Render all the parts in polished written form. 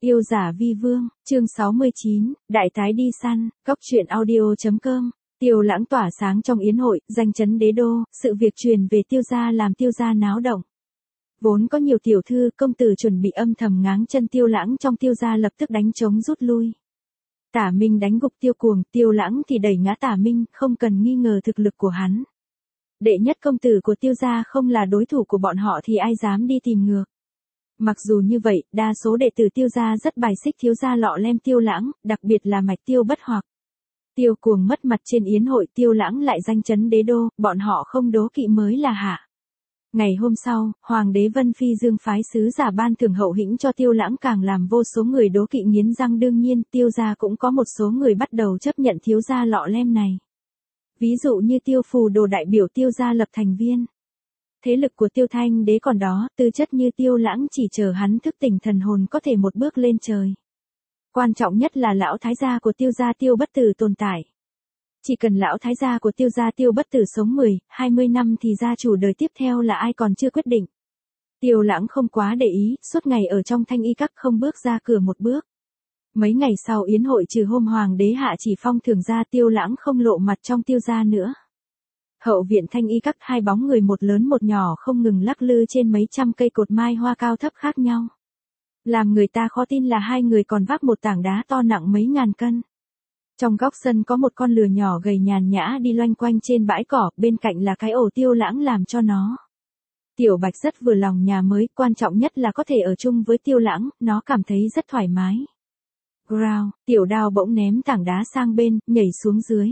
Yêu giả vi vương, chương 69, đại tái đi săn, góc truyện audio.com. Tiêu Lãng tỏa sáng trong yến hội, danh chấn đế đô, sự việc truyền về Tiêu gia làm Tiêu gia náo động. Vốn có nhiều tiểu thư, công tử chuẩn bị âm thầm ngáng chân Tiêu Lãng trong Tiêu gia lập tức đánh trống rút lui. Tả Minh đánh gục Tiêu Cuồng, Tiêu Lãng thì đẩy ngã Tả Minh, không cần nghi ngờ thực lực của hắn. Đệ nhất công tử của Tiêu gia không là đối thủ của bọn họ thì ai dám đi tìm ngược. Mặc dù như vậy, đa số đệ tử Tiêu gia rất bài xích thiếu gia lọ lem Tiêu Lãng, đặc biệt là Mạch Tiêu Bất Hoặc. Tiêu Cuồng mất mặt trên yến hội, Tiêu Lãng lại danh chấn đế đô, bọn họ không đố kỵ mới là hạ. Ngày hôm sau, Hoàng đế Vân Phi Dương phái sứ giả ban thưởng hậu hĩnh cho Tiêu Lãng, càng làm vô số người đố kỵ nghiến răng. Đương nhiên, Tiêu gia cũng có một số người bắt đầu chấp nhận thiếu gia lọ lem này. Ví dụ như Tiêu Phù Đồ đại biểu Tiêu gia lập thành viên. Thế lực của Tiêu Thanh đế còn đó, tư chất như Tiêu Lãng chỉ chờ hắn thức tỉnh thần hồn có thể một bước lên trời. Quan trọng nhất là lão thái gia của Tiêu gia Tiêu Bất Tử tồn tại. Chỉ cần lão thái gia của Tiêu gia Tiêu Bất Tử sống 10, 20 năm thì gia chủ đời tiếp theo là ai còn chưa quyết định. Tiêu Lãng không quá để ý, suốt ngày ở trong Thanh Y Các không bước ra cửa một bước. Mấy ngày sau yến hội trừ hôm Hoàng đế hạ chỉ phong thưởng ra, Tiêu Lãng không lộ mặt trong Tiêu gia nữa. Hậu viện Thanh Y Các, hai bóng người một lớn một nhỏ không ngừng lắc lư trên mấy trăm cây cột mai hoa cao thấp khác nhau. Làm người ta khó tin là hai người còn vác một tảng đá to nặng mấy ngàn cân. Trong góc sân có một con lừa nhỏ gầy nhàn nhã đi loanh quanh trên bãi cỏ, bên cạnh là cái ổ Tiêu Lãng làm cho nó. Tiểu Bạch rất vừa lòng nhà mới, quan trọng nhất là có thể ở chung với Tiêu Lãng, nó cảm thấy rất thoải mái. Growl, Tiểu Đao bỗng ném tảng đá sang bên, nhảy xuống dưới.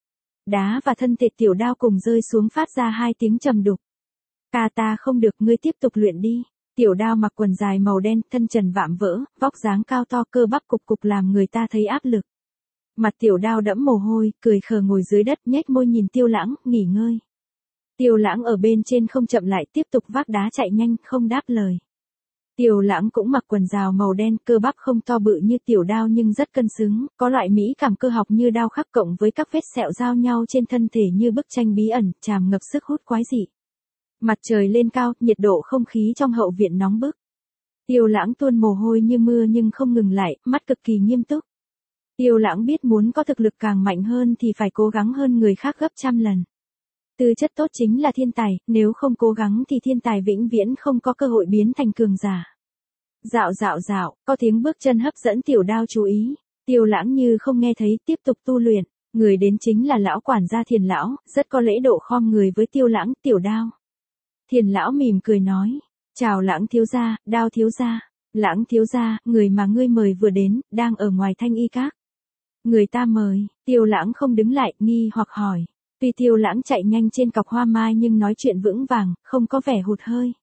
Đá và thân thể Tiểu Đao cùng rơi xuống phát ra hai tiếng trầm đục. Ca ta không được, ngươi tiếp tục luyện đi. Tiểu Đao mặc quần dài màu đen, thân trần vạm vỡ, vóc dáng cao to, cơ bắp cục cục làm người ta thấy áp lực. Mặt Tiểu Đao đẫm mồ hôi, cười khờ ngồi dưới đất, nhếch môi nhìn Tiêu Lãng, nghỉ ngơi. Tiêu Lãng ở bên trên không chậm lại, tiếp tục vác đá chạy nhanh, không đáp lời. Tiêu Lãng cũng mặc quần rào màu đen, cơ bắp không to bự như Tiểu Đao nhưng rất cân xứng, có loại mỹ cảm cơ học như đao khắc cộng với các vết sẹo giao nhau trên thân thể như bức tranh bí ẩn, tràn ngập sức hút quái dị. Mặt trời lên cao, nhiệt độ không khí trong hậu viện nóng bức. Tiêu Lãng tuôn mồ hôi như mưa nhưng không ngừng lại, mắt cực kỳ nghiêm túc. Tiêu Lãng biết muốn có thực lực càng mạnh hơn thì phải cố gắng hơn người khác gấp trăm lần. Tư chất tốt chính là thiên tài, nếu không cố gắng thì thiên tài vĩnh viễn không có cơ hội biến thành cường giả. Dạo dạo dạo, có tiếng bước chân hấp dẫn Tiểu Đao chú ý. Tiêu Lãng như không nghe thấy, tiếp tục tu luyện. Người đến chính là lão quản gia Thiền lão, rất có lễ độ khom người với Tiêu Lãng. Tiểu Đao. Thiền lão mỉm cười nói, chào Lãng thiếu gia, Đao thiếu gia. Lãng thiếu gia, người mà ngươi mời vừa đến, đang ở ngoài Thanh Y Các. Người ta mời. Tiêu Lãng không đứng lại, nghi hoặc hỏi. Tuy Tiêu Lãng chạy nhanh trên cọc hoa mai nhưng nói chuyện vững vàng, không có vẻ hụt hơi.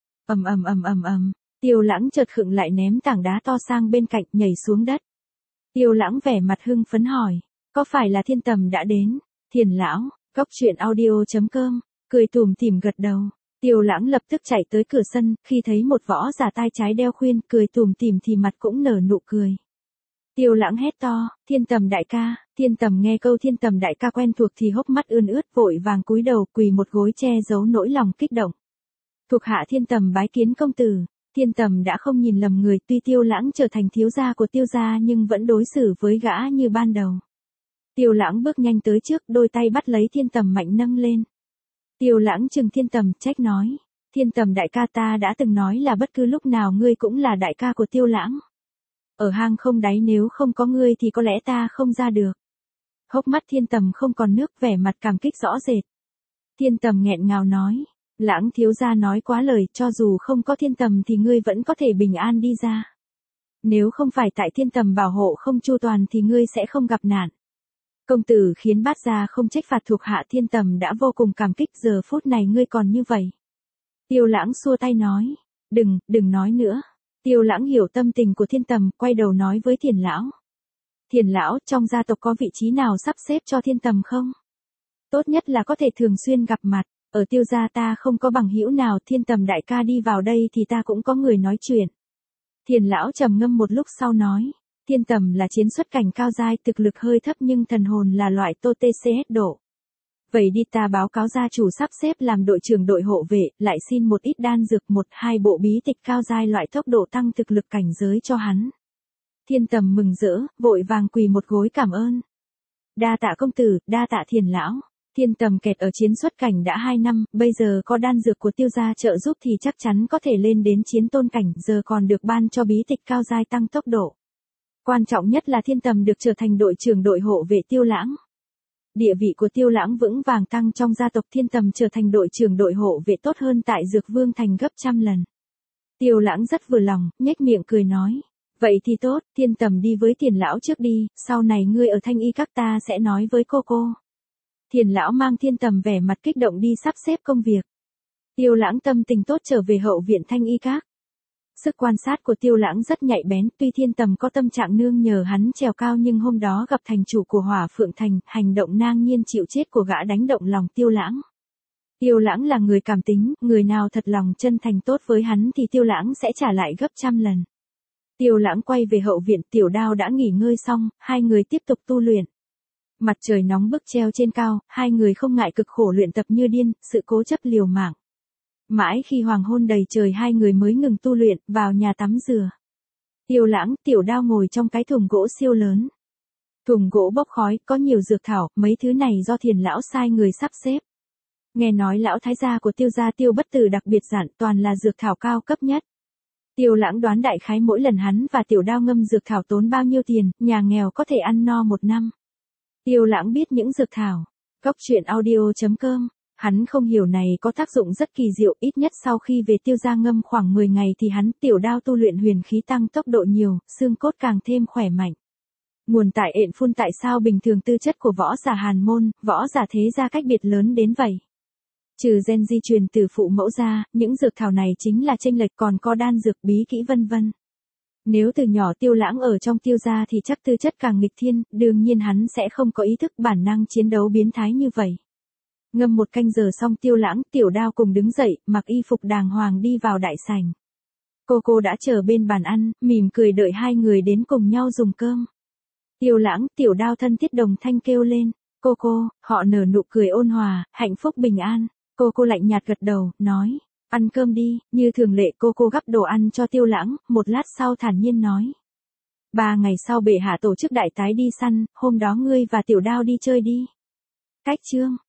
Tiêu Lãng chợt khựng lại, ném tảng đá to sang bên cạnh, nhảy xuống đất. Tiêu Lãng vẻ mặt hưng phấn hỏi, có phải là Thiên Tầm đã đến? Thiền lão, góc truyện audio.com, cười tủm tỉm gật đầu. Tiêu Lãng lập tức chạy tới cửa sân, khi thấy một võ giả tai trái đeo khuyên, cười tủm tỉm thì mặt cũng nở nụ cười. Tiêu Lãng hét to, Thiên Tầm đại ca. Thiên Tầm nghe câu Thiên Tầm đại ca quen thuộc thì hốc mắt ươn ướt, vội vàng cúi đầu quỳ một gối che giấu nỗi lòng kích động. Thuộc hạ Thiên Tầm bái kiến công tử. Thiên Tầm đã không nhìn lầm người, tuy Tiêu Lãng trở thành thiếu gia của Tiêu gia nhưng vẫn đối xử với gã như ban đầu. Tiêu Lãng bước nhanh tới trước, đôi tay bắt lấy Thiên Tầm mạnh nâng lên. Tiêu Lãng trừng Thiên Tầm, trách nói, Thiên Tầm đại ca, ta đã từng nói là bất cứ lúc nào ngươi cũng là đại ca của Tiêu Lãng. Ở hang không đáy nếu không có ngươi thì có lẽ ta không ra được. Hốc mắt Thiên Tầm không còn nước, vẻ mặt cảm kích rõ rệt. Thiên Tầm nghẹn ngào nói, Lãng thiếu gia nói quá lời, cho dù không có Thiên Tầm thì ngươi vẫn có thể bình an đi ra. Nếu không phải tại Thiên Tầm bảo hộ không chu toàn thì ngươi sẽ không gặp nạn. Công tử khiến bát gia không trách phạt thuộc hạ, Thiên Tầm đã vô cùng cảm kích, giờ phút này ngươi còn như vậy. Tiêu Lãng xua tay nói, đừng nói nữa. Tiêu Lãng hiểu tâm tình của Thiên Tầm, quay đầu nói với Thiền lão. Thiền lão, trong gia tộc có vị trí nào sắp xếp cho Thiên Tầm không? Tốt nhất là có thể thường xuyên gặp mặt, ở Tiêu gia ta không có bằng hữu nào, Thiên Tầm đại ca đi vào đây thì ta cũng có người nói chuyện. Thiền lão trầm ngâm một lúc sau nói, Thiên Tầm là chiến xuất cảnh cao giai, thực lực hơi thấp nhưng thần hồn là loại tô TCS độ. Vậy đi, ta báo cáo gia chủ sắp xếp làm đội trưởng đội hộ vệ, lại xin một ít đan dược, 1-2 bộ bí tịch cao giai loại tốc độ tăng thực lực cảnh giới cho hắn. Thiên Tầm mừng rỡ, vội vàng quỳ một gối cảm ơn. Đa tạ công tử, đa tạ Thiền lão. Thiên Tầm kẹt ở chiến xuất cảnh đã 2 năm, bây giờ có đan dược của Tiêu gia trợ giúp thì chắc chắn có thể lên đến chiến tôn cảnh, giờ còn được ban cho bí tịch cao giai tăng tốc độ. Quan trọng nhất là Thiên Tầm được trở thành đội trưởng đội hộ vệ Tiêu Lãng. Địa vị của Tiêu Lãng vững vàng tăng trong gia tộc, Thiên Tầm trở thành đội trưởng đội hộ vệ tốt hơn tại Dược Vương Thành gấp trăm lần. Tiêu Lãng rất vừa lòng, nhếch miệng cười nói. Vậy thì tốt, Thiên Tầm đi với Thiền lão trước đi, sau này ngươi ở Thanh Y các ta sẽ nói với cô. Thiền lão mang Thiên Tầm vẻ mặt kích động đi sắp xếp công việc. Tiêu Lãng tâm tình tốt trở về hậu viện Thanh Y các. Sức quan sát của Tiêu Lãng rất nhạy bén, tuy Thiên Tầm có tâm trạng nương nhờ hắn trèo cao nhưng hôm đó gặp thành chủ của Hỏa Phượng Thành, hành động ngang nhiên chịu chết của gã đánh động lòng Tiêu Lãng. Tiêu Lãng là người cảm tính, người nào thật lòng chân thành tốt với hắn thì Tiêu Lãng sẽ trả lại gấp trăm lần. Tiêu Lãng quay về hậu viện, Tiểu Đao đã nghỉ ngơi xong, hai người tiếp tục tu luyện. Mặt trời nóng bức treo trên cao, hai người không ngại cực khổ luyện tập như điên, sự cố chấp liều mạng. Mãi khi hoàng hôn đầy trời hai người mới ngừng tu luyện, vào nhà tắm rửa. Tiêu Lãng, Tiểu Đao ngồi trong cái thùng gỗ siêu lớn. Thùng gỗ bốc khói, có nhiều dược thảo, mấy thứ này do Thiền lão sai người sắp xếp. Nghe nói lão thái gia của Tiêu gia Tiêu Bất Tử đặc biệt dặn toàn là dược thảo cao cấp nhất. Tiêu Lãng đoán đại khái mỗi lần hắn và Tiểu Đao ngâm dược thảo tốn bao nhiêu tiền, nhà nghèo có thể ăn no 1 năm. Tiêu Lãng biết những dược thảo. Góc truyện audio.com. Hắn không hiểu này có tác dụng rất kỳ diệu, ít nhất sau khi về Tiêu gia ngâm khoảng 10 ngày thì hắn Tiểu Đao tu luyện huyền khí tăng tốc độ nhiều, xương cốt càng thêm khỏe mạnh. Nguồn tại ện phun tại sao bình thường tư chất của võ giả Hàn môn, võ giả thế gia cách biệt lớn đến vậy. Trừ gen di truyền từ phụ mẫu ra, những dược thảo này chính là chênh lệch, còn có đan dược bí kỹ vân vân. Nếu từ nhỏ Tiêu Lãng ở trong Tiêu gia thì chắc tư chất càng nghịch thiên, đương nhiên hắn sẽ không có ý thức bản năng chiến đấu biến thái như vậy. Ngâm 1 canh giờ xong Tiêu Lãng, Tiểu Đao cùng đứng dậy, mặc y phục đàng hoàng đi vào đại sảnh. Cô đã chờ bên bàn ăn, mỉm cười đợi hai người đến cùng nhau dùng cơm. Tiêu Lãng, Tiểu Đao thân thiết đồng thanh kêu lên. Cô, họ nở nụ cười ôn hòa, hạnh phúc bình an. Cô lạnh nhạt gật đầu, nói. Ăn cơm đi, như thường lệ cô gắp đồ ăn cho Tiêu Lãng, một lát sau thản nhiên nói. 3 ngày sau bệ hạ tổ chức đại tái đi săn, hôm đó ngươi và Tiểu Đao đi chơi đi. Cách chương.